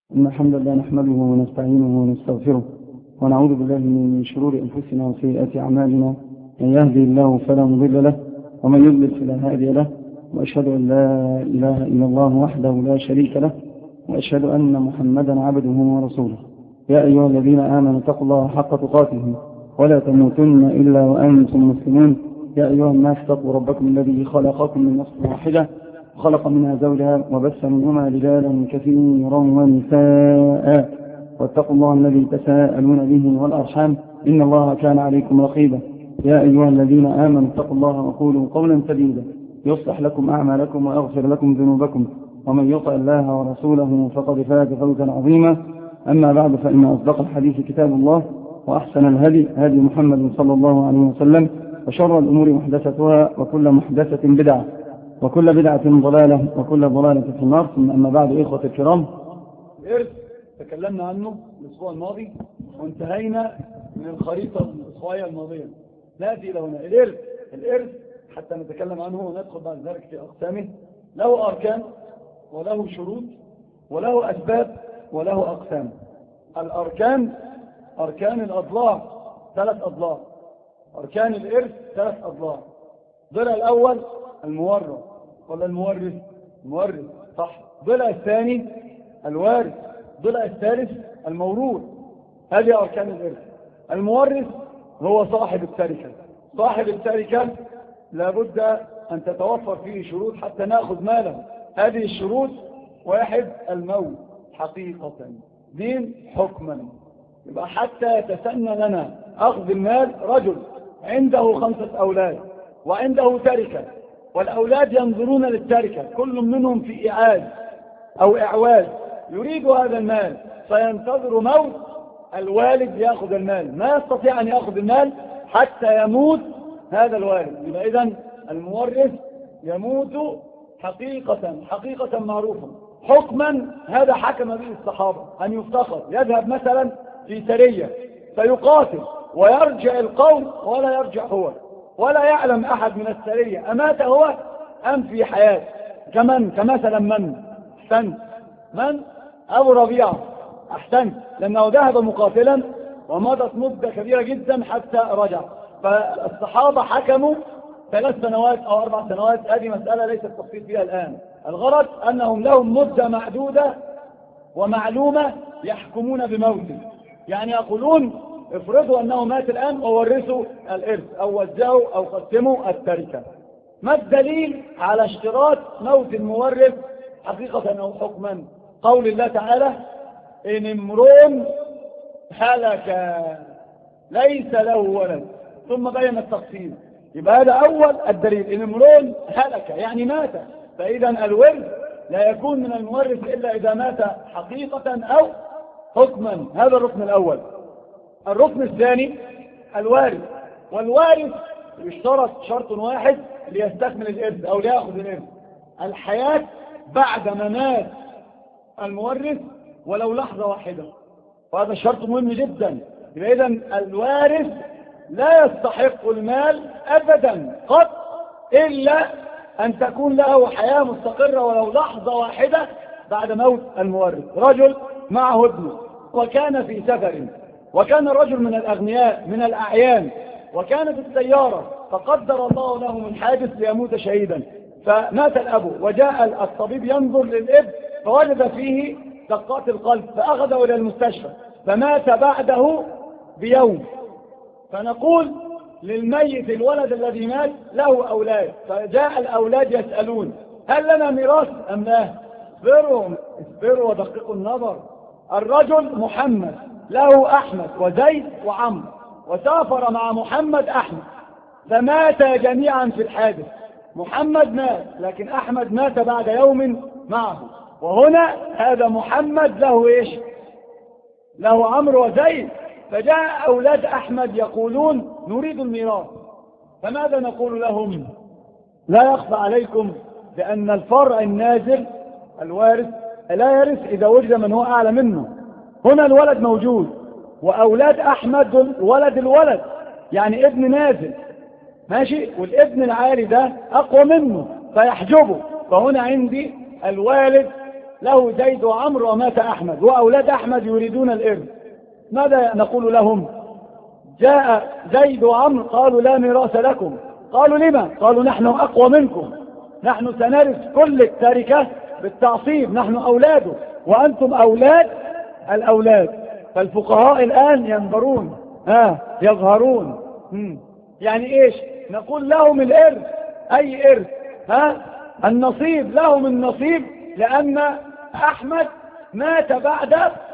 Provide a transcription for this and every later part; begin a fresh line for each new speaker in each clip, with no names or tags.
إن الحمد لله نحمده ونستعينه ونستغفره ونعوذ بالله من شرور أنفسنا وسيئات أعمالنا. من يهدي الله فلا مضل له ومن يضلل فلا هادي له، وأشهد أن لا إله إلا الله وحده لا شريك له، وأشهد أن محمدا عبده ورسوله. يا أيها الذين آمنوا اتقوا الله حق تقاته ولا تموتن إلا وأنتم مسلمون. يا أيها الناس اتقوا ربكم الذي خلقكم من نفس واحدة وخلق منها زوجها وبث منهما رجالا كثيرا ونساء، واتقوا الله الذي تساءلون به والأرحام إن الله كان عليكم رقيبا. يا أيها الذين آمنوا اتقوا الله وقولوا قولا سديدا يصلح لكم أعمالكم ويغفر لكم ذنوبكم، ومن يطع الله ورسوله فقد فاز فوزا عظيما. أما بعد، فإن أصدق الحديث كتاب الله، وأحسن الهدي هدي محمد صلى الله عليه وسلم، وشر الأمور محدثتها، وكل محدثة بدعة، وكل بدعة ضلالة، وكل ضلالة في النار. ثم أما بعد، إخوة الكرام،
الإرث تكلمنا عنه الأسبوع الماضي وانتهينا من الخريطة الأسبوعية الماضية. نأتي إلى هنا الإرث حتى نتكلم عنه وندخل بعد ذلك في أقسامه. له أركان وله شروط وله أسباب وله أقسام. الأركان أركان الأضلاع 3 أضلاع. أركان الإرث 3 أضلاع. الضلع الأول المورث ولا المورث؟ المورث صح. الضلع الثاني الوارث. الضلع الثالث الموروث. هذه أركان الإرث. المورث هو صاحب التركة. صاحب التركة لابد أن تتوفر فيه شروط حتى نأخذ ماله. هذه الشروط: 1 الموت حقيقة، 2 حكما. يبقى حتى يتسنى لنا أخذ المال رجل عنده 5 أولاد وعنده تركة، والأولاد ينظرون للتركة، كل منهم في إعاز أو إعواز يريد هذا المال، فينتظر موت الوالد يأخذ المال. ما يستطيع أن يأخذ المال حتى يموت هذا الوالد. يبقى إذن المورث يموت حقيقة معروفة. حكما هذا حكم به الصحابة أن يفتقر، يذهب مثلا في سرية فيقاتل ويرجع القوم ولا يرجع هو، ولا يعلم أحد من السرية أمات هو أم في حياة. كمثلا من أبو ربيعة أحسنت، لأنه ذهب مقاتلا ومضت مدة كبيرة جدا حتى رجع. فالصحابة حكموا 3 سنوات أو 4 سنوات. هذه مسألة ليس التفصيل فيها الآن. الغرض أنهم لهم مدة معدودة ومعلومة يحكمون بموته. يعني يقولون افرضوا أنه مات الآن وورثوا الإرث أو وزعوا أو قسموا التركة. ما الدليل على اشتراط موت المورث حقيقة أو حكما؟ قول الله تعالى: إن امرؤ هلك ليس له ولد، ثم بين التقسيم. يبقى هذا أول الدليل، إن امرؤ هلك يعني مات. فإذا الورث لا يكون من المورث إلا إذا مات حقيقة أو حكما. هذا الركن الأول. الركن الثاني الوارث. والوارث يشترط شرط واحد ليستكمل الإرث أو ليأخذ الإرث: الحياة بعد ما مات المورث ولو لحظة واحدة. وهذا شرط مهم جدا. إذا الوارث لا يستحق المال أبدا قط إلا أن تكون له حياة مستقرة ولو لحظة واحدة بعد موت المورث. رجل معه ابنه وكان في سفر، وكان الرجل من الأغنياء من الأعيان، وكانت السيارة فقدر الله له من حادث ليموت شهيدا، فمات الأب وجاء الطبيب ينظر للابن فوجد فيه دقات القلب، فأخذه إلى المستشفى فمات بعده بيوم. فنقول للميت الولد الذي مات له أولاد، فجاء الأولاد يسألون: هل لنا ميراث أم لا؟ اصبروا ودققوا النظر. الرجل محمد له أحمد وزيد وعمر، وسافر مع محمد أحمد فمات جميعا في الحادث. محمد مات لكن أحمد مات بعد يوم معه. وهنا هذا محمد له إيش؟ له عمرو وزيد. فجاء أولاد أحمد يقولون: نريد الميراث. فماذا نقول لهم؟ لا يخفى عليكم بأن الفرع النازل الوارث لا يرث إذا وجد من هو أعلى منه. هنا الولد موجود وأولاد أحمد ولد الولد، يعني ابن نازل ماشي، والابن العالي ده أقوى منه فيحجبه. فهنا عندي الوالد له زيد وعمرو ومات أحمد وأولاد أحمد يريدون الإرث، ماذا نقول لهم؟ جاء زيد وعمرو قالوا لا ميراث لكم. قالوا لما؟ قالوا نحن أقوى منكم، نحن سنرث كل التركة بالتعصيب، نحن أولاده وأنتم أولاد الأولاد. فالفقهاء الآن ينظرون يظهرون يعني إيش؟ نقول لهم الإرث، أي إرث؟ النصيب، لهم النصيب، لأن أحمد مات بعد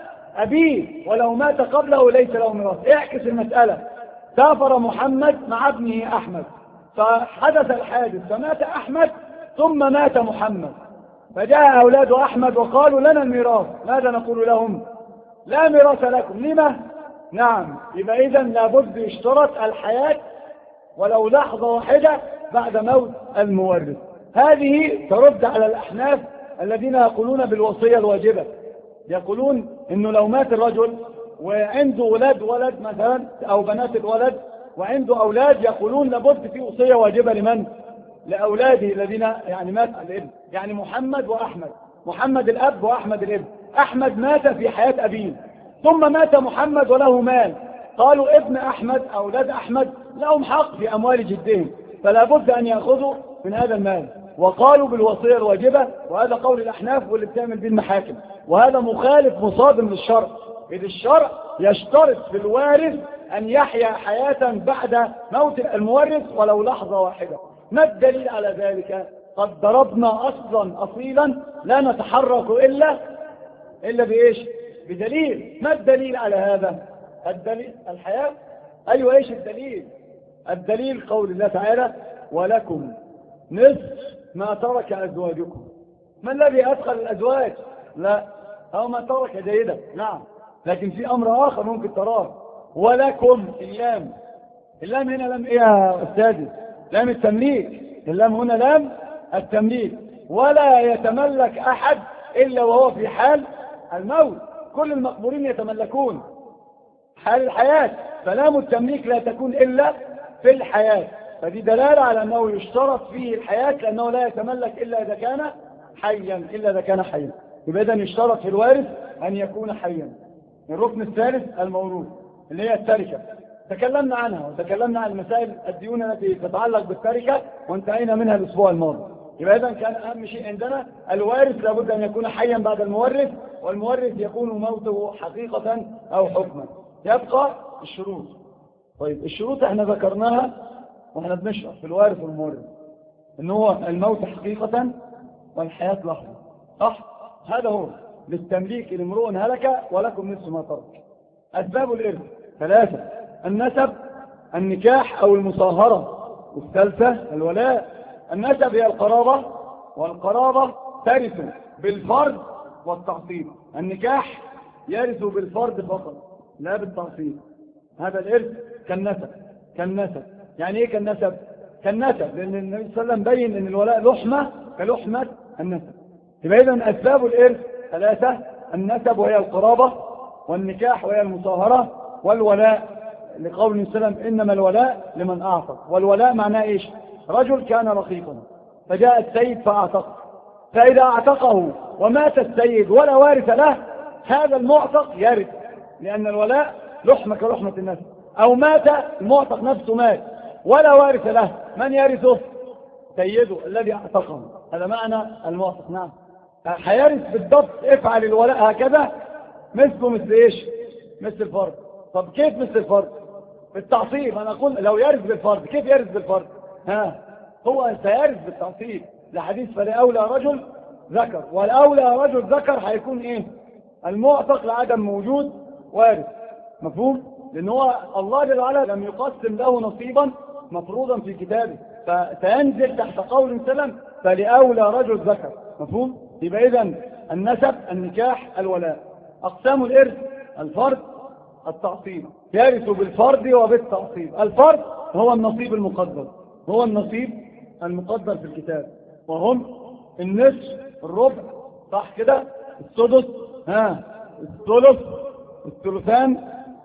أبيه ولو مات قبله ليس له ميراث. اعكس المسألة، سافر محمد مع ابنه أحمد فحدث الحادث فمات أحمد ثم مات محمد، فجاء أولاد أحمد وقالوا لنا الميراث، ماذا نقول لهم؟ لا ميراث لكم. لما؟ نعم، يبقى إذن لابد يشترط الحياة ولو لحظة واحدة بعد موت المورث. هذه ترد على الأحناف الذين يقولون بالوصية الواجبة، يقولون إنه لو مات الرجل وعنده ولد مثلا أو بنات الولد وعنده أولاد، يقولون لابد في وصية واجبة لمن؟ لأولاده الذين يعني مات الابن، يعني محمد وأحمد، محمد الأب وأحمد الابن. أحمد مات في حياة أبيه ثم مات محمد وله مال، قالوا ابن أحمد أولاد أحمد لهم حق في أموال جدهم، فلا بد أن يأخذوا من هذا المال. وقالوا بالوصية الواجبة، وهذا قول الأحناف واللي بتعمل به المحاكم، وهذا مخالف مصادم للشرع، إذ الشرع يشترط في الوارث أن يحيا حياة بعد موت المورث ولو لحظة واحدة. ما الدليل على ذلك؟ قد ضربنا أصيلا لا نتحرك إلا بإيش؟ بدليل. ما الدليل على هذا؟ الدليل الحياة. أيوة، إيش الدليل؟ الدليل قول الله تعالى ولكم نصف ما ترك أزواجكم. ما الذي أدخل الأزواج؟ لا، أو ما ترك جيدة، نعم، لكن في أمر آخر ممكن تراه. ولكم اللام هنا لام إيه يا أستاذي؟ لام التمليك. اللام هنا لام التمليك، ولا يتملك أحد إلا وهو في حال الموت، كل المقبورين يتملكون حال الحياة، فلام التمليك لا تكون إلا في الحياة. فدي دلالة على أنه يشترط فيه الحياة، لأنه لا يتملك إلا إذا كان حيا، يبقى إذن يشترط في الوارث أن يكون حيا. الركن الثالث الموروث اللي هي التركة، تكلمنا عنها وتكلمنا عن المسائل الديون التي تتعلق بالتركة وانتهينا منها الأسبوع الماضي. يبقى إذن كان أهم شيء عندنا الوارث لابد أن يكون حيا بعد المورث، والمورث يكون موته حقيقة أو حكما. يبقى الشروط. طيب الشروط احنا ذكرناها واحنا بنشرح في الوارث والمورث، ان هو الموت حقيقة والحياة لحظة، صح؟ هذا هو للتمليك لامرؤ هلك ولكم نصف ما ترك. أسباب الإرث 3: النسب، النكاح أو المصاهرة، والثالثة الولاء. النسب هي القرابة، والقرابة ترث بالفرد والتعصيب. النكاح يرث بالفرد فقط لا بالتعصيب، هذا الإرث كالنسب. يعني إيه كالنسب؟ لأن النبي صلى الله عليه وسلم بين أن الولاء لحمة كلحمة النسب. يبقى إذن أسباب الإرث 3: النسب وهي القرابة، والنكاح وهي المصاهرة، والولاء لقول النبي صلى الله عليه وسلم إنما الولاء لمن أعتق. والولاء معناه إيش؟ رجل كان رقيقا فجاء السيد فأعتقه، فإذا أعتقه ومات السيد ولا وارث له، هذا المعتق يرث، لأن الولاء لحمة كلحمة النسب. أو مات المعتق نفسه مات ولا وارث له، من يرثه؟ سيده الذي اعتقه. هذا معنى المعتق. نعم، هيرث بالضبط. افعل الولاء هكذا مثل إيش؟ مثل الفرد. طب كيف مثل الفرد؟ بالتعصيب. أنا أقول لو يرث بالفرد، كيف يرث بالفرد؟ هو سيرث بالتعصيب لحديث فلأولى رجل ذكر، والأولى رجل ذكر هيكون إيه؟ المعتق لعدم وجود وارث. مفهوم؟ لأن هو الله جل وعلا لم يقسم له نصيبا مفروضا في كتابه، فسينزل تحت قول سلم فلأولى رجل ذكر. مفهوم؟ يبقى إذن النسب، النكاح، الولاء. أقسام الإرث: الفرد، التعصيب، يرث بالفرد وبالتعصيب. الفرد هو النصيب المقدر، في الكتاب، وهم النصف، الربع، صح كده، السدس، الثلث، الثلثان،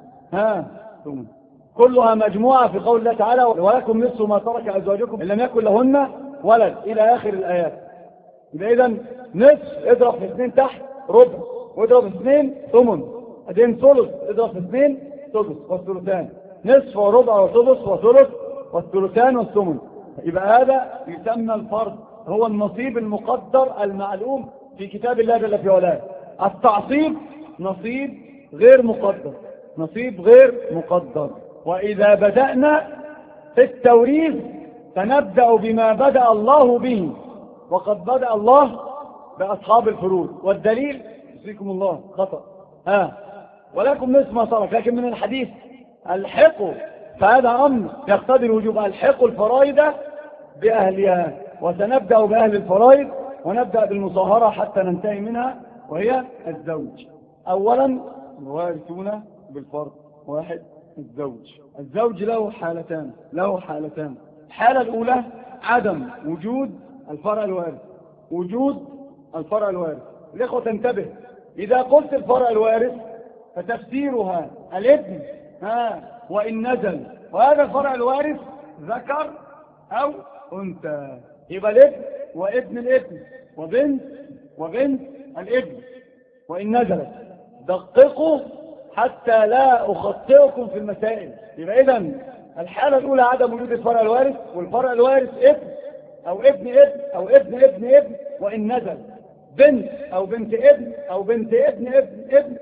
كلها مجموعة في قول الله تعالى ولكم نصف ما ترك أزواجكم إن لم يكن لهن ولد، إلى آخر الآيات. يبقى إذا نصف اضرب في 2 تحت ربع، واضرب في 2 ثمن، ادين ثلث اضرب في 2 ثلث والثلثان، نصف وربع وثلث وثلث والثلثان والثمن. يبقى هذا يسمى الفرض، هو النصيب المقدر المعلوم في كتاب الله جل في علاه. التعصيب نصيب غير مقدر، نصيب غير مقدر. وإذا بدأنا في التوريث فنبدأ بما بدأ الله به، وقد بدأ الله بأصحاب الفروض. والدليل يسيكم الله خطأ ولكم نصف ما ترك، لكن من الحديث الحقوا، فهذا أمر يقتضي الوجوب، الحقوا الفرائض بأهلها. وسنبدأ بأهل الفرائض ونبدأ بالمصاهرة حتى ننتهي منها، وهي الزوج. أولا الوارثون بالفرض. واحد، الزوج له حالتان، الحالة الأولى عدم وجود الفرع الوارث، وجود الفرع الوارث. الإخوة تنتبه، إذا قلت الفرع الوارث فتفسيرها الابن وإن نزل، وهذا الفرع الوارث ذكر أو أنثى، يبقى الابن وابن الابن وبنت الابن وإن نزلت. دققوا حتى لا أخطئكم في المسائل. يبقى إذن الحالة الأولى عدم وجود الفرع الوارث، والفرع الوارث ابن أو ابن ابن أو ابن ابن ابن، وإن نزل بنت أو بنت ابن أو بنت ابن ابن ابن،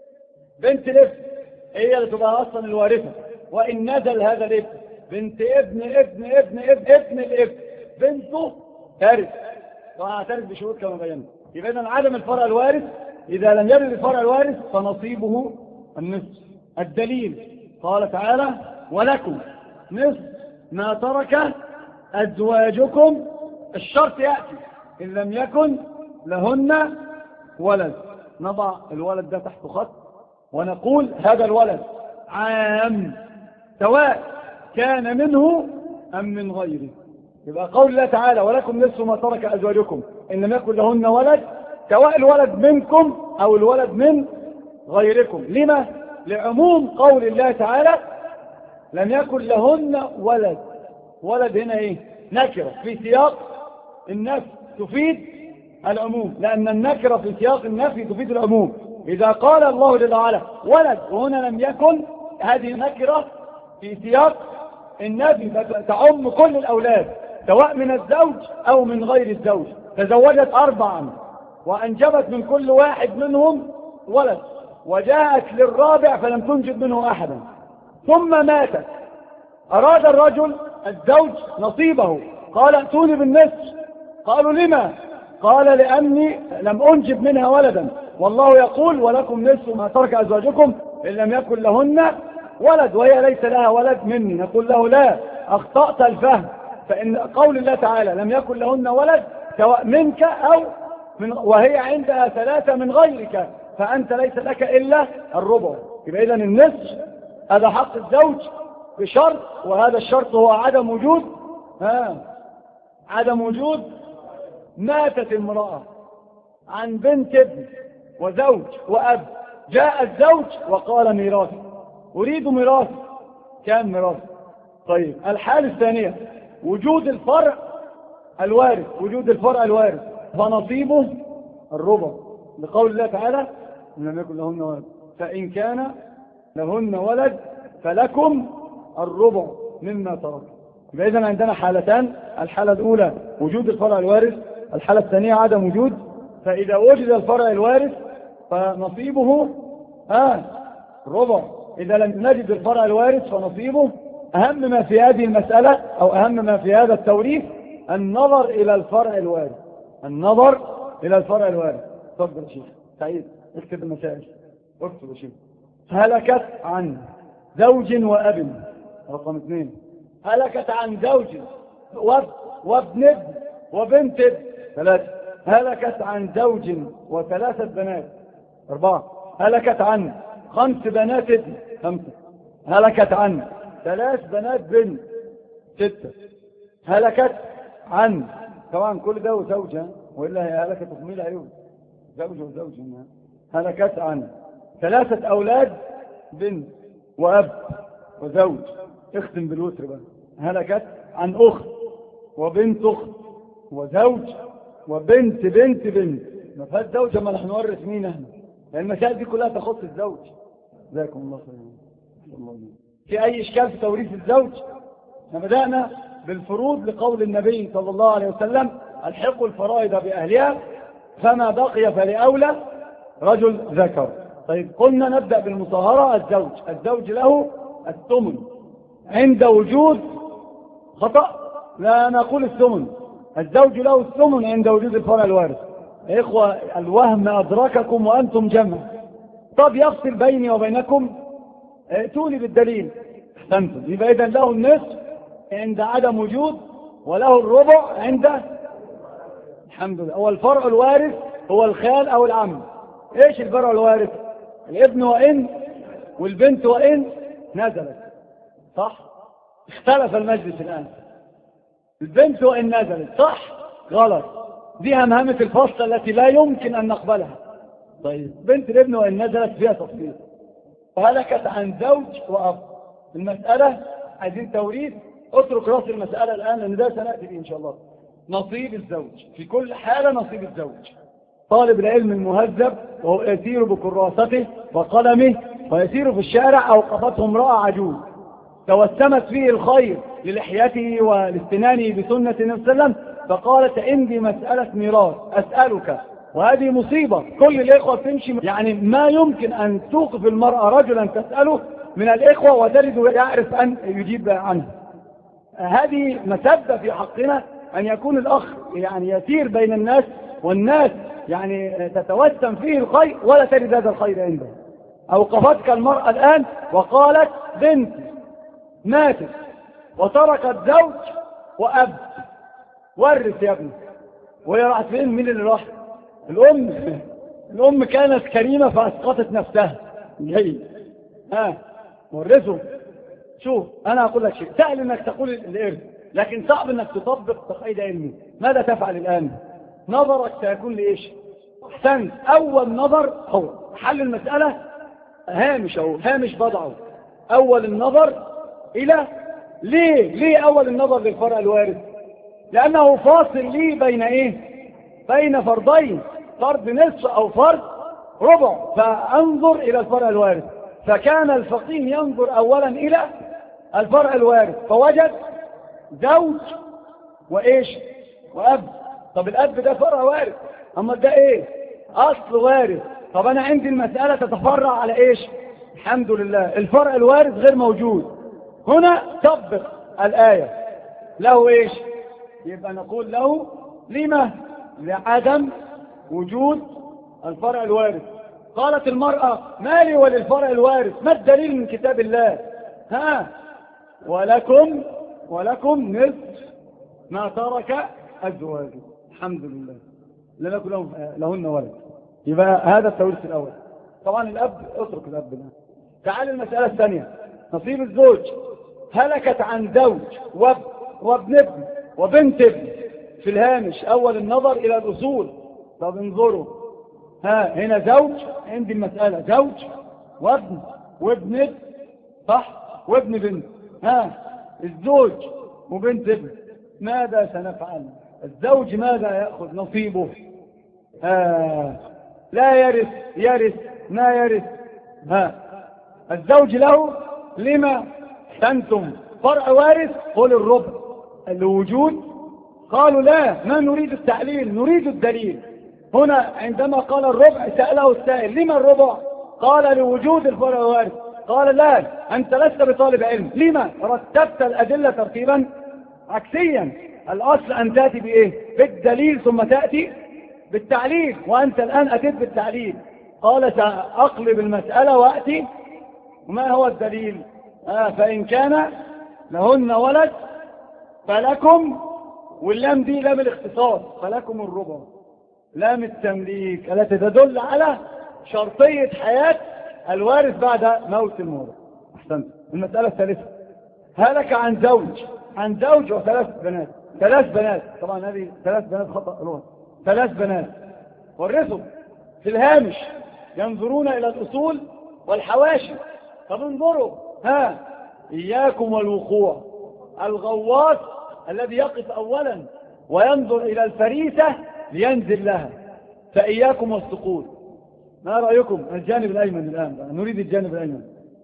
بنت الابن هي اللي تبقى أصلا الوارثة، وإن نزل هذا الابن بنت ابن ابن ابن ابن ابن الابن، بنته ترث، طبعا ترث بشروط كما بينا. يبقى إذن عدم الفرع الوارث، إذا لم يرد الفرع الوارث فنصيبه النصف. الدليل قال تعالى ولكم نصف ما ترك أزواجكم، الشرط يأتي إن لم يكن لهن ولد. نضع الولد ده تحت خط ونقول هذا الولد عام سواء كان منه أم من غيره. يبقى قول الله تعالى ولكم نصف ما ترك أزواجكم إن لم يكن لهن ولد، سواء الولد منكم أو الولد من غيركم. لما؟ لعموم قول الله تعالى لم يكن لهن ولد. ولد هنا ايه؟ نكرة في سياق النفي تفيد العموم، لأن النكرة في سياق النفي تفيد العموم. إذا قال الله جل وعلا ولد وهنا لم يكن، هذه نكرة في سياق النفي تعم كل الأولاد سواء من الزوج أو من غير الزوج. تزوجت 4 وأنجبت من كل واحد منهم ولد، وجاءت للرابع فلم تنجب منه أحدا، ثم ماتت. أراد الرجل الزوج نصيبه، قال ائتوني بالنصف. قالوا لما؟ قال لأني لم أنجب منها ولدا، والله يقول ولكم نصف ما ترك أزواجكم إن لم يكن لهن ولد، وهي ليس لها ولد مني. نقول له لا، أخطأت الفهم، فإن قول الله تعالى لم يكن لهن ولد سواء منك أو وهي عندها 3 من غيرك، فأنت ليس لك إلا الربع. يبقى إذن النصف هذا حق الزوج بشرط، وهذا الشرط هو عدم وجود عدم وجود ماتت امرأة عن بنت ابن وزوج وأب، جاء الزوج وقال ميراث، أريد ميراث، كان ميراث. طيب الحالة الثانية وجود الفرع الوارث، وجود الفرع الوارث فنصيبه الربع، لقول الله تعالى إن لم يكن لهن ولد فإن كان لهن ولد فلكم الربع مما ترك. يبقى إذن عندنا حالتان، الحالة الأولى وجود الفرع الوارث، الحالة الثانية عدم وجود. فإذا وجد الفرع الوارث فنصيبه ربع، إذا لم نجد الفرع الوارث فنصيبه. أهم ما في هذه المسألة أو أهم ما في هذا التوريث النظر إلى الفرع الوارث، النظر إلى الفرع الوارث. تفضل يا شيخ سعيد اكتب المسائل، اكتب يا شيخ. هلكت عن زوج وأب، رقم 2. هلكت عن زوج وابن ابن وبنت ابن، 3. هلكت عن زوج و3 بنات، 4. هلكت عن 5 بنات ابن، 5. هلكت عن 3 بنات بنت، 6. هلكت عن، طبعا كل ده وزوجها وإلا هي هلكت تكميل عيون، زوج وزوج. هلكت عن 3 أولاد بنت وأب وزوج، اختم بالوتر بقى. هلكت عن أخت وبنت أخت وزوج وبنت بنت بنت. ما فيهاش زوجة، ما نحن نورث مين احنا؟ لأن المسائل دي كلها تخص الزوج. جزاكم الله خيرا. في أي إشكال في توريث الزوج؟ بدأنا بالفروض لقول النبي صلى الله عليه وسلم: الحقوا الفرائض بأهلها فما بقي فلأولى رجل ذكر. طيب قلنا نبدأ بالمطهرة. الزوج له الثمن عند وجود خطأ، لا نقول الثمن، الزوج له الثمن عند وجود الفرع الوارث. إخوة الوهم أدرككم وأنتم جمع. طب يفصل بيني وبينكم، ائتوني بالدليل. احسنتم. يبقى إذن له النصف عند عدم وجود، وله الربع عند الحمد لله. هو الفرع الوارث هو الخال أو العم. إيش الفرع الوارث؟ الابن وإن والبنت وإن نزلت. صح؟ اختلف المجلس الآن. البنت وإن نزلت صح؟ غلط. دي همهمة الفصل التي لا يمكن أن نقبلها. طيب بنت الابن وإن نزلت فيها تفصيل. وهلكت عن زوج وأب. المسألة عايزين توريث. اترك راس المسألة الآن لأن ده سنأتي به إن شاء الله. نصيب الزوج في كل حالة. نصيب الزوج طالب العلم المهذب وهو يسير بكراسته وقلمه ويسير في الشارع، أوقفته امرأة عجوز توسمت فيه الخير للحيته والاستنانه بسنة النبي صلى الله عليه وسلم، فقالت: عندي مسألة ميراث أسألك. وهذه مصيبة. كل الإخوة تمشي، يعني ما يمكن أن توقف المرأة رجلا تسأله من الإخوة وتجد يعرف أن يجيب عنه. هذه مسبة في حقنا أن يكون الأخ يعني يسير بين الناس والناس يعني تتوسم فيه الخير ولا تجد هذا الخير عنده. أوقفتك المرأة الآن وقالت: بنت ماتت وتركت زوج وأب، ورث يا ابني. وهي راحت فين؟ مين اللي راح؟ الأم كانت كريمة فأسقطت نفسها. جيد. ورثه. شوف أنا أقول لك شيء سهل أنك تقول الإرث، لكن صعب أنك تطبق تقعيد علمي. ماذا تفعل الآن؟ نظرك سيكون لإيش؟ أحسنت. أول نظر هو حل المسألة هامش بضعه. أول النظر إلى ليه أول النظر للفرع الوارث؟ لأنه فاصل لي بين إيه؟ بين فرضين، فرض نصف أو فرض ربع، فأنظر إلى الفرع الوارث. فكان الفقيه ينظر أولا إلى الفرع الوارث فوجد زوج وإيش؟ وأب. طب الأب ده فرع وارث، أما ده إيه؟ أصل وارث. طب أنا عندي المسألة تتفرع على إيش؟ الحمد لله الفرع الوارث غير موجود. هنا طبق الآية. له إيش؟ يبقى نقول له لما؟ لعدم وجود الفرع الوارث. قالت المرأة: ما لي وللفرع الوارث؟ ما الدليل من كتاب الله؟ ولكم نصف ما ترك أزواج. الحمد لله لا نكن لهن ولد. يبقى هذا التوريث الأول. طبعا الأب اترك الأب الآن. تعال المسألة الثانية. نصيب الزوج. هلكت عن زوج وابن ابن وبنت ابن. في الهامش أول النظر إلى الأصول. طب انظروا. هنا زوج، عندي المسألة زوج وابن ابن صح وابن بنت. الزوج وبنت ابن. ماذا سنفعل؟ الزوج ماذا يأخذ نصيبه؟ لا يرث ما يرث. الزوج له لما؟ أنتم فرع وارث قل الربع الوجود. قالوا لا، ما نريد التعليل نريد الدليل. هنا عندما قال الربع سأله السائل: لما الربع؟ قال: لوجود الفرع الوارث. قال: لا، أنت لست بطالب علم. لما؟ رتبت الأدلة ترتيبا عكسيا. الأصل أن تأتي بإيه؟ بالدليل ثم تأتي بالتعليل، وأنت الآن أتيت بالتعليل. قال: سأقلب المسألة وأتي. وما هو الدليل؟ فإن كان لهن ولد فلكم، واللام دي لام الاختصاص، فلكم الربع. لام التمليك التي تدل على شرطية حياة الوارث بعد موت المورث. أحسنت. المسألة الثالثة. هلك عن زوج وثلاث بنات. طبعا هذه 3 بنات خطأ. 3 بنات ورثوا. في الهامش ينظرون إلى الأصول والحواشي. طب انظروا. إياكم والوقوع. الغواص الذي يقف أولا وينظر إلى الفريسة لينزل لها، فإياكم والسقوط. ما رأيكم؟ الجانب الأيمن الآن نريد الجانب الأيمن.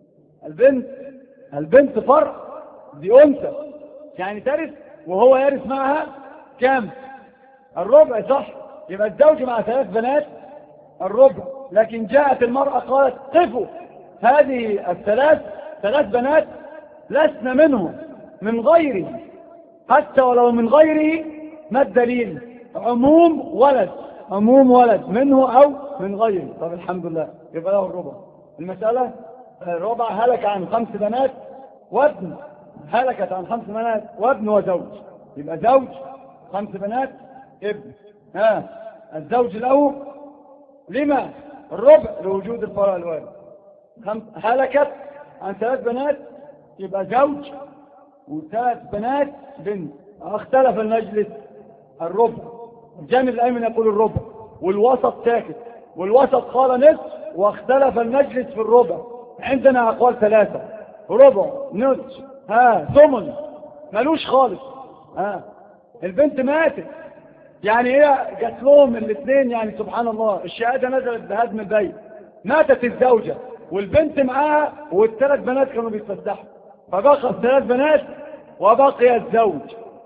البنت فرع، دي أنثى يعني ترث وهو يرث معها كم؟ الربع، صح؟ يبقى الزوج مع 3 بنات الربع. لكن جاءت المرأة قالت قفوا، هذه ثلاث بنات لسن منه من غيره، حتى ولو من غيره. ما الدليل؟ عموم ولد منه أو من غيره. طب الحمد لله، يبقى له الربع. المسألة الربع هلك عن 5 بنات وابن، هلكت عن 5 بنات وابن وزوج، يبقى زوج 5 بنات ابن. الزوج له لما الربع؟ لوجود الفرع الوارث. هلكت عن 3 بنات يبقى زوج و3 بنات بنت. اختلف المجلس الربع، الجانب الأيمن يقول الربع والوسط ساكت، والوسط قال نصف، واختلف المجلس في الربع. عندنا أقوال 3، ربع، نصف، ثمن، ملوش خالص. البنت ماتت، يعني هي جات لهم الاثنين، يعني سبحان الله الشهادة نزلت بهدم البيت. ماتت الزوجة والبنت معاها وال3 بنات كانوا بيتفسحوا، فبقى 3 بنات وبقي الزوج.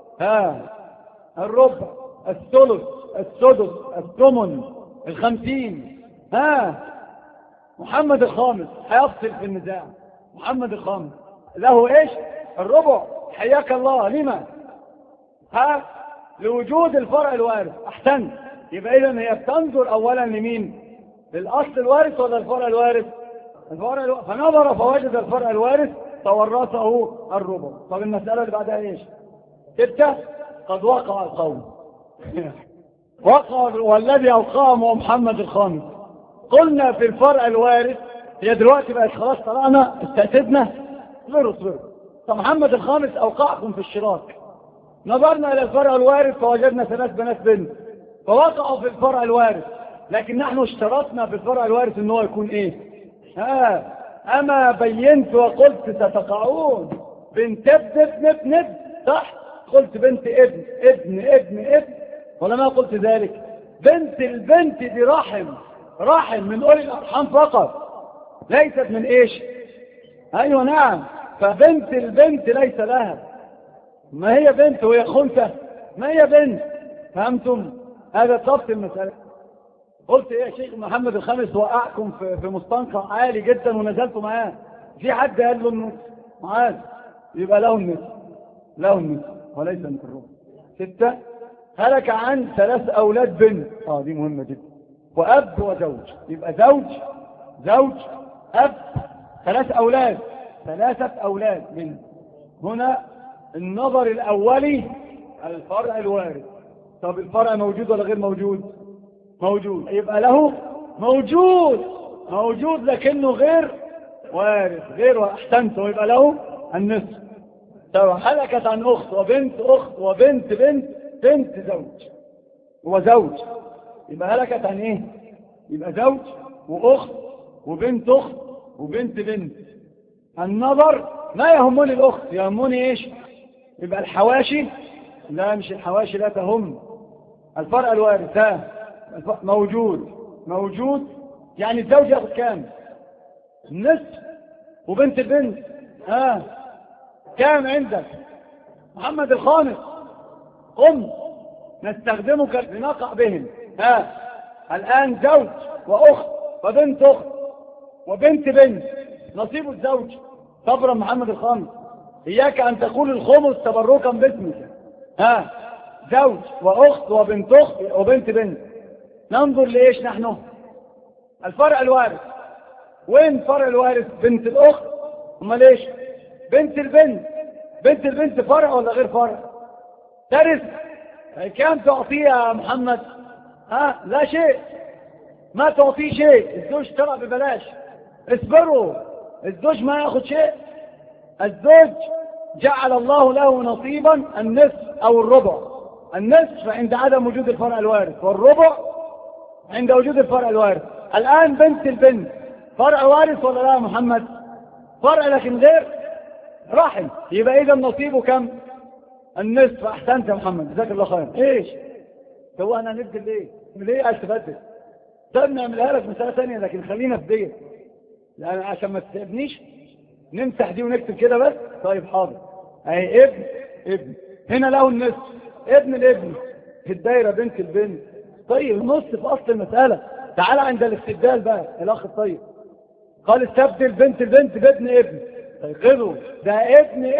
الربع، الثلث، السدس، الثمن، 50. محمد الخامس هيفصل في النزاع. محمد الخامس له ايش؟ الربع. حياك الله. لما؟ لوجود الفرع الوارث. احسنت. يبقى اذا هي بتنظر اولا لمين؟ للاصل الوارث ولا الفرع الوارث؟ الفرع الوارث. فنظر فوجد الفرع الوارث فورثه الربع. طب المسألة اللي بعدها ايش؟ 6. قد وقع القوم وقع، والذي أوقعهم هو محمد الخامس. قلنا في الفرع الوارث، هي دلوقتي بقت خلاص طلعنا استأسدنا. اصبروا. طب محمد الخامس أوقعكم في الشراك. نظرنا إلى الفرع الوارث فوجدنا 3 بنات بنت، فوقعوا في الفرع الوارث. لكن نحن اشترطنا في الفرع الوارث ان هو يكون ايه؟ أما بينت وقلت ستقعون بنت ابن صح؟ قلت بنت ابن ولا ما قلت ذلك؟ بنت البنت دي رحم من أولي الأرحام فقط، ليست من إيش؟ أيوة نعم. فبنت البنت ليس لها، ما هي بنت وهي خنثى، ما هي بنت. فهمتم؟ هذا ضبط المسألة. قلت إيه يا شيخ محمد الخامس وقعكم في مستنقع عالي جدا ونزلتوا معاه، في حد قال له النص معاذ؟ يبقى له النص وليس مثل الربع. 6. هلك عن 3 أولاد بنت، دي مهمة جدا، وأب وزوج. يبقى زوج أب 3 أولاد بنت. هنا النظر الأولي الفرع الوارث. طب الفرع موجود ولا غير موجود؟ موجود. يبقى له موجود لكنه غير وارث، أحسنت. ويبقى له النصف. طب هلكت عن أخت وبنت أخت وبنت بنت زوج وزوج، يبقى هلكت عن ايه؟ يبقى زوج واخت وبنت اخت وبنت بنت. النظر ما يهمني الاخت، يهمني ايش؟ يبقى الحواشي. لا مش الحواشي، لا تهم. الفرع الوارث موجود يعني الزوج ياخد كام؟ النصف. وبنت البنت كام عندك؟ محمد الخامس قم نستخدمك لنقع بهم. الآن زوج وأخت وبنت أخت وبنت بنت، نصيب الزوج. صبرا محمد الخامس، إياك أن تقول الخمس تبركا باسمك. زوج وأخت وبنت أخت وبنت بنت. ننظر لإيش نحن؟ الفرع الوارث. وين فرع الوارث؟ بنت الأخت. امال إيش؟ بنت البنت فرع ولا غير فرع؟ ترث. كم تعطيه يا محمد؟ لا شيء، ما تعطيه شيء. الزوج ترى ببلاش. اصبروا، الزوج ما ياخذ شيء. الزوج جعل الله له نصيبا النصف او الربع. النصف عند عدم وجود الفرع الوارث، والربع عند وجود الفرع الوارث. الان بنت البنت فرع وارث ولا لا يا محمد؟ فرع لكن غير رحم. يبقى اذا نصيبه كم؟ النصف. احسنت يا محمد، جزاك الله خير. ايش هو أنا نبدل ليه؟ ليه عايز تبدل؟ طب نعملها لك مسألة ثانية، لكن خلينا في ديت يعني عشان ما تسيبنيش. نمسح دي ونكتب كده بس. طيب حاضر. اهي ابن هنا له النصف، ابن الابن في الدايرة بنت البنت. طيب النص في أصل المسألة. تعال عند الاستبدال بقى الأخ الطيب قال استبدل بنت البنت بابن ابن. طيب غيره ده ابن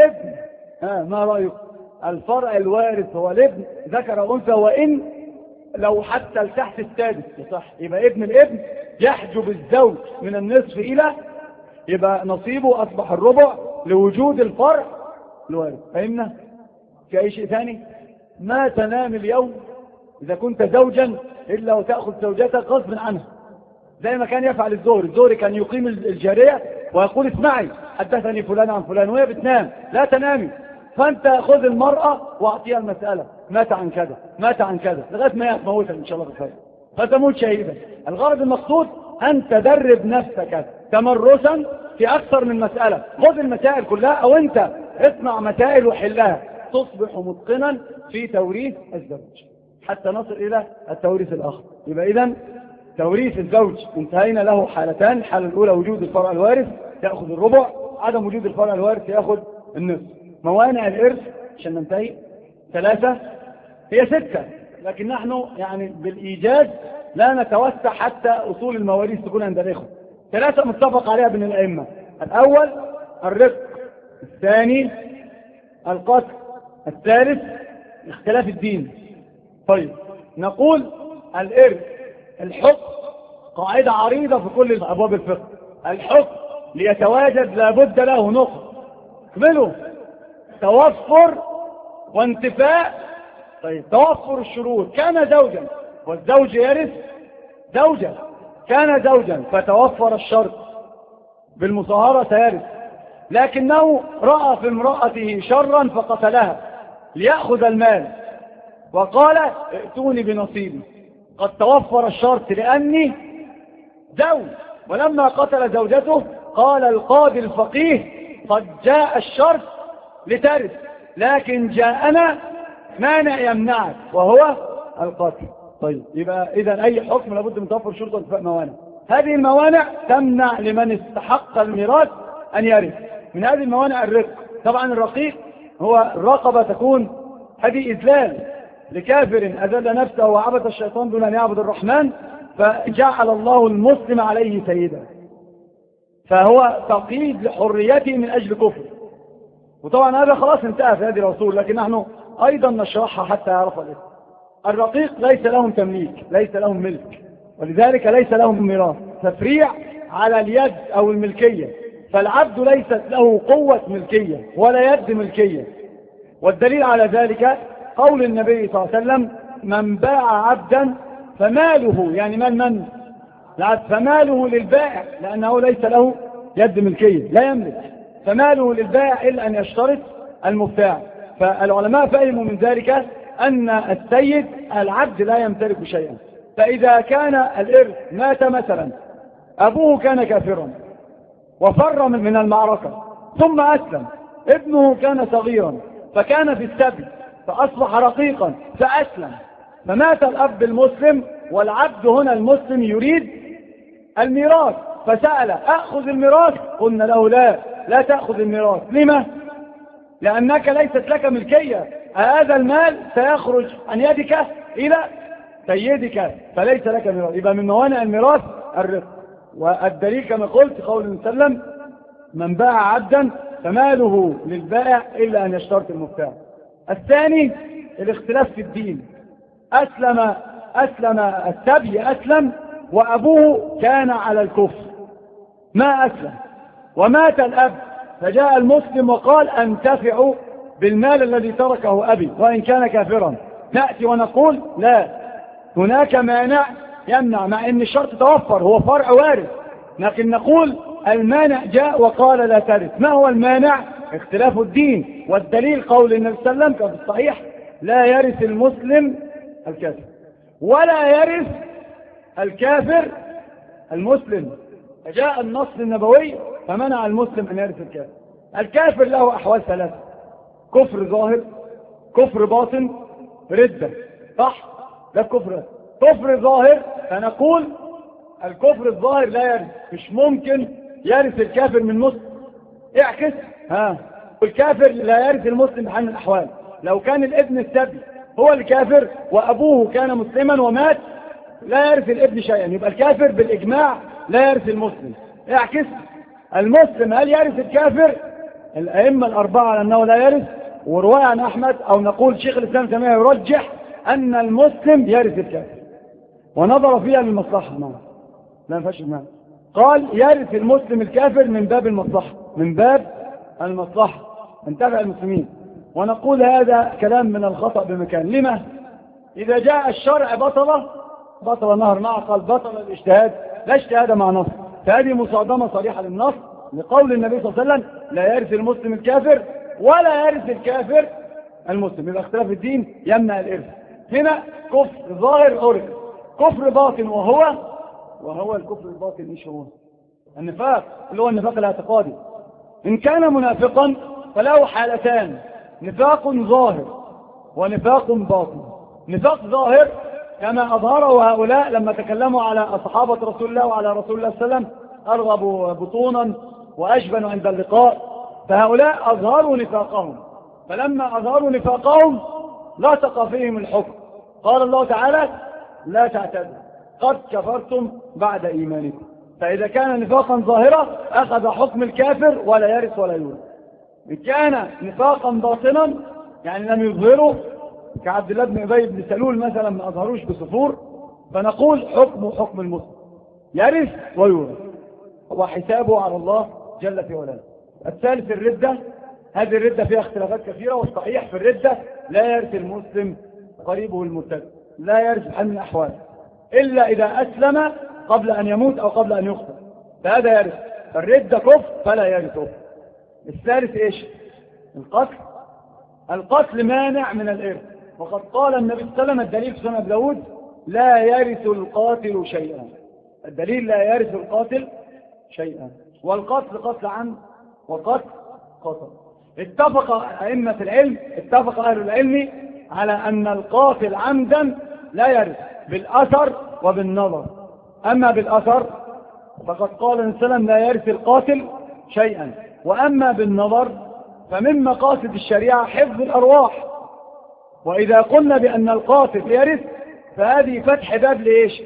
ما رأيك؟ الفرع الوارث هو الابن ذكر أو أنثى، وإن لو حتى لتحت السادس صح، يبقى ابن الابن يحجب الزوج من النصف إلى، يبقى نصيبه أصبح الربع لوجود الفرع الوارث. فهمنا؟ في أي شيء ثاني؟ ما تنام اليوم إذا كنت زوجا إلا وتأخذ زوجتك غصب عنها، زي ما كان يفعل الزهري كان يقيم الجارية ويقول اسمعي حدثني فلان عن فلان، وهي بتنام لا تنامي، فأنت خذ المرأة واعطيها المسألة مات عن كذا مات عن كذا لغاية ما يتموتها إن شاء الله بالخير فتموت شهيدا. الغرض المقصود أن تدرب نفسك تمرسا في أكثر من مسألة. خذ المسائل كلها أو أنت اصنع مسائل وحلها، تصبح متقنا في توريث الزوج حتى نصل إلى التوريث الآخر. يبقى إذن توريث الزوج انتهينا له حالتان. الحالة الأولى وجود الفرع الوارث يأخذ الربع، عدم وجود الفرع الوارث يأخذ النصف. موانع الإرث عشان ننتهي 3 هي 6، لكن نحن يعني بالإيجاز لا نتوسع حتى أصول المواريث تكون عند الإخوة. 3 متفق عليها بين الأئمة. الأول الرق، الثاني القتل، الثالث اختلاف الدين. طيب نقول الإرث الحكم قاعدة عريضة في كل أبواب الفقه. الحكم ليتواجد لابد له نقط اكمله توفر وانتفاء. طيب توفر الشروط، كان زوجا والزوج يرث زوجا، كان زوجا فتوفر الشرط بالمصاهرة سيرث، لكنه رأى في امرأته شرا فقتلها ليأخذ المال وقال ائتوني بنصيبي، قد توفر الشرط لأني زوج. ولما قتل زوجته قال القاضي الفقيه قد جاء الشرط لترث لكن جاءنا مانع يمنعك وهو القتل. طيب يبقى إذا أي حكم لابد من توفر شروط وانتفاء موانع. هذه الموانع تمنع لمن استحق الميراث أن يرث. من هذه الموانع الرق. طبعا الرقيق هو الرقبة تكون هذه إذلال لكافر أذل نفسه وعبد الشيطان دون أن يعبد الرحمن فجعل الله المسلم عليه سيدا، فهو تقييد لحريته من أجل كفر. وطبعا هذا خلاص انتهى في هذه الرسول، لكن نحن أيضا نشرحها حتى يعرف الاسم. الرقيق ليس لهم تمليك، ليس لهم ملك، ولذلك ليس لهم ميراث، تفريع على اليد أو الملكية. فالعبد ليست له قوة ملكية ولا يد ملكية. والدليل على ذلك قول النبي صلى الله عليه وسلم من باع عبدا فماله، يعني من العبد فماله للبائع، لأنه ليس له يد ملكية لا يملك، فماله للبائع إلا أن يشترط المبتاع. فالعلماء فهموا من ذلك أن السيد العبد لا يمتلك شيئا. فإذا كان الإرث مات مثلا أبوه كان كافرا وفر من المعركة ثم أسلم، ابنه كان صغيرا فكان في السبي فأصبح رقيقا فأسلم، فمات الأب المسلم والعبد هنا المسلم يريد الميراث فسأل أخذ الميراث؟ قلنا له لا تأخذ الميراث. لما؟ لأنك ليست لك ملكية، هذا المال سيخرج عن يدك إلى سيدك فليس لك ميراث. يبقى من موانع الميراث الرق. والدليل كما قلت قول النبي صلى الله عليه وسلم من باع عبدا فماله للبائع إلا أن يشترط المبتاع. الثاني الاختلاف في الدين. أسلم السبي أسلم وأبوه كان على الكفر ما أسلم، ومات الأب فجاء المسلم وقال أنتفع بالمال الذي تركه أبي وإن كان كافرا. نأتي ونقول لا، هناك مانع يمنع، مع أن الشرط توفر هو فرع وارث، لكن نقول المانع جاء وقال لا ترث. ما هو المانع؟ اختلاف الدين. والدليل قول النبي صلى الله عليه وسلم كما الصحيح لا يرث المسلم الكافر ولا يرث الكافر المسلم. فجاء النص النبوي فمنع المسلم أن يرث الكافر. الكافر له أحوال 3: كفر ظاهر، كفر باطن، ردة، صح؟ ده الكفر، كفر ظاهر. فنقول الكفر الظاهر لا يرث، مش ممكن يرث الكافر من مسلم. اعكس والكافر لا يرث المسلم بحال من الأحوال. لو كان الابن السبي هو الكافر وأبوه كان مسلما ومات لا يرث الابن شيئا، يبقى الكافر بالإجماع لا يرث المسلم. اعكس المسلم هل يرث الكافر؟ الأئمة الأربعة على أنه لا يرث، ورواية عن أحمد أو نقول شيخ الإسلام تيمية يرجح أن المسلم يرث الكافر، ونظر فيها للمصلحة. لا ينفعش معه. قال يرث المسلم الكافر من باب المصلحة، من باب المصلحة انتفع المسلمين. ونقول هذا كلام من الخطأ بمكان. لما؟ إذا جاء الشرع بطل نهر معقل، بطل الاجتهاد، لا اجتهاد مع نص، فهذه مصادمة صريحة للنص لقول النبي صلى الله عليه وسلم لا يرث المسلم الكافر ولا يرث الكافر المسلم. يبقى اختلاف الدين يمنع الإرث. هنا كفر ظاهر عرف، كفر باطن وهو الكفر الباطن. ايش هو؟ النفاق، اللي هو النفاق الاعتقادي. إن كان منافقا فله حالتان: نفاق ظاهر ونفاق باطن. نفاق ظاهر كما أظهره هؤلاء لما تكلموا على أصحابة رسول الله وعلى رسول الله صلى الله عليه وسلم، أرغبوا بطونا وأجبنوا عند اللقاء، فهؤلاء أظهروا نفاقهم. فلما أظهروا نفاقهم لا تقع فيهم الحكم. قال الله تعالى لا تعتدوا قد كفرتم بعد إيمانكم. فإذا كان نفاقا ظاهرا أخذ حكم الكافر ولا يرث ولا يورث. إن كان نفاقا باطنا يعني لم يظهره كعبد الله بن أبي بن سلول مثلا ما أظهروش بصفور، فنقول حكم المسلم يرث ويورث وحسابه على الله جل في علاه. الثالث الردة. هذه الردة فيها اختلافات كثيرة، والصحيح في الردة لا يرث المسلم قريبه المرتد، لا يرث بحال من الأحوال إلا إذا أسلم قبل أن يموت أو قبل أن يقتل، فهذا يرث. الردة كفر فلا يرثه. الثالث إيش؟ القتل مانع من الإرث، وقد قال النبي صلى الله عليه وسلم الدليل في سنة أبي داود لا يرث القاتل شيئا. الدليل لا يرث القاتل شيئا. والقتل قتل عمد وقتل خطأ. اتفق أهل العلم على أن القاتل عمدا لا يرث بالأثر وبالنظر. أما بالأثر فقد قال النبي صلى الله عليه وسلم لا يرث القاتل شيئا. وأما بالنظر فمن مقاصد الشريعة حفظ الأرواح. وإذا قلنا بأن القاتل يرث فهذه فتح باب لإيش؟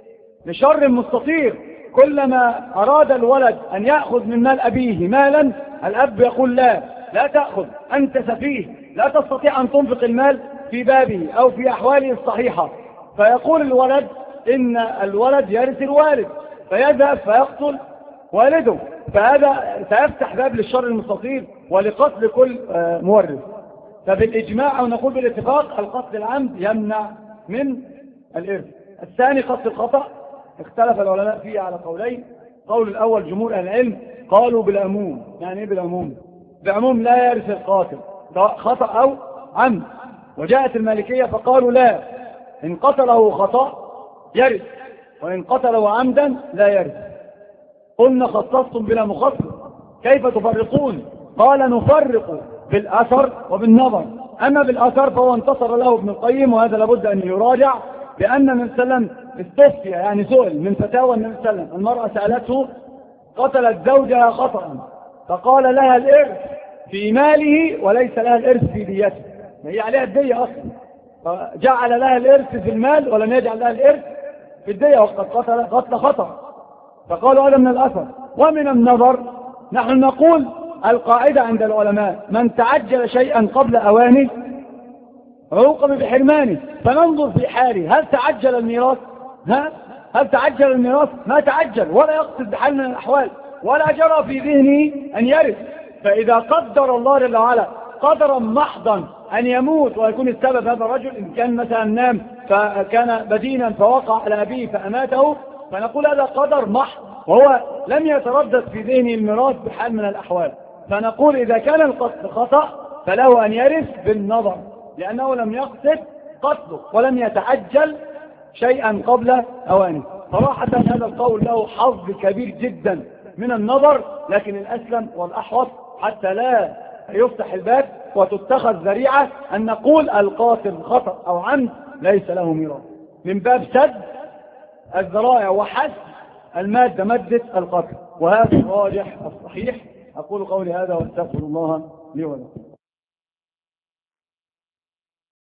لشر مستطير. كلما أراد الولد أن يأخذ من مال أبيه مالا الأب يقول لا تأخذ، أنت سفيه، لا تستطيع أن تنفق المال في بابه أو في أحواله الصحيحة. فيقول الولد إن الولد يرث الوالد، فيذهب فيقتل والده. فهذا سيفتح باب للشر المستطير ولقتل كل مورث. فبالإجماع أو نقول بالاتفاق القتل العمد يمنع من الإرث. الثاني قتل الخطأ، اختلف العلماء فيه على قولين. قول الأول جمهور أهل العلم قالوا بالعموم. يعني إيه بالعموم؟ بعموم لا يرث القاتل سواء خطأ أو عمد. وجاءت المالكية فقالوا لا، إن قتله خطأ يرث، وإن قتله عمدا لا يرث. قلنا خصصتم بلا مخصص، كيف تفرقون؟ قال نفرق بالأثر وبالنظر. أما بالأثر فهو انتصر له ابن القيم، وهذا لابد أن يراجع، لأن النبي صلى الله عليه وسلم استفتي يعني سئل من فتاوى النبي صلى الله عليه وسلم. المرأة سألته قتلت زوجها خطأ فقال لها الإرث في ماله وليس لها الإرث في ديته، هي عليها الدية أصلا، فجعل لها الإرث في المال ولم يجعل لها الإرث في الدية وقد قتل خطأ. فقالوا هذا من الأثر. ومن النظر نحن نقول القاعدة عند العلماء من تعجل شيئا قبل أوانه عوقب بحرمانه. فننظر في حاله، هل تعجل الميراث؟ هل تعجل الميراث؟ ما تعجل ولا يقصد بحال من الأحوال ولا جرى في ذهنه أن يرث. فإذا قدر الله جل وعلا قدرا محضا أن يموت ويكون السبب هذا الرجل، إن كان مثلا نام فكان بدينا فوقع على أبيه فأماته، فنقول هذا قدر محض وهو لم يتردد في ذهنه الميراث بحال من الأحوال. فنقول إذا كان القتل خطأ فله أن يرث بالنظر، لأنه لم يقصد قتله ولم يتعجل شيئا قبل أوانه. صراحة هذا القول له حظ كبير جدا من النظر، لكن الأسلم والأحوط حتى لا يفتح الباب وتتخذ ذريعة أن نقول القاتل خطأ أو عمد ليس له ميراث. من باب سد الذرائع وحث مادة القتل، وهذا الراجح الصحيح. أقول قولي هذا واستغفر الله لي ولكم.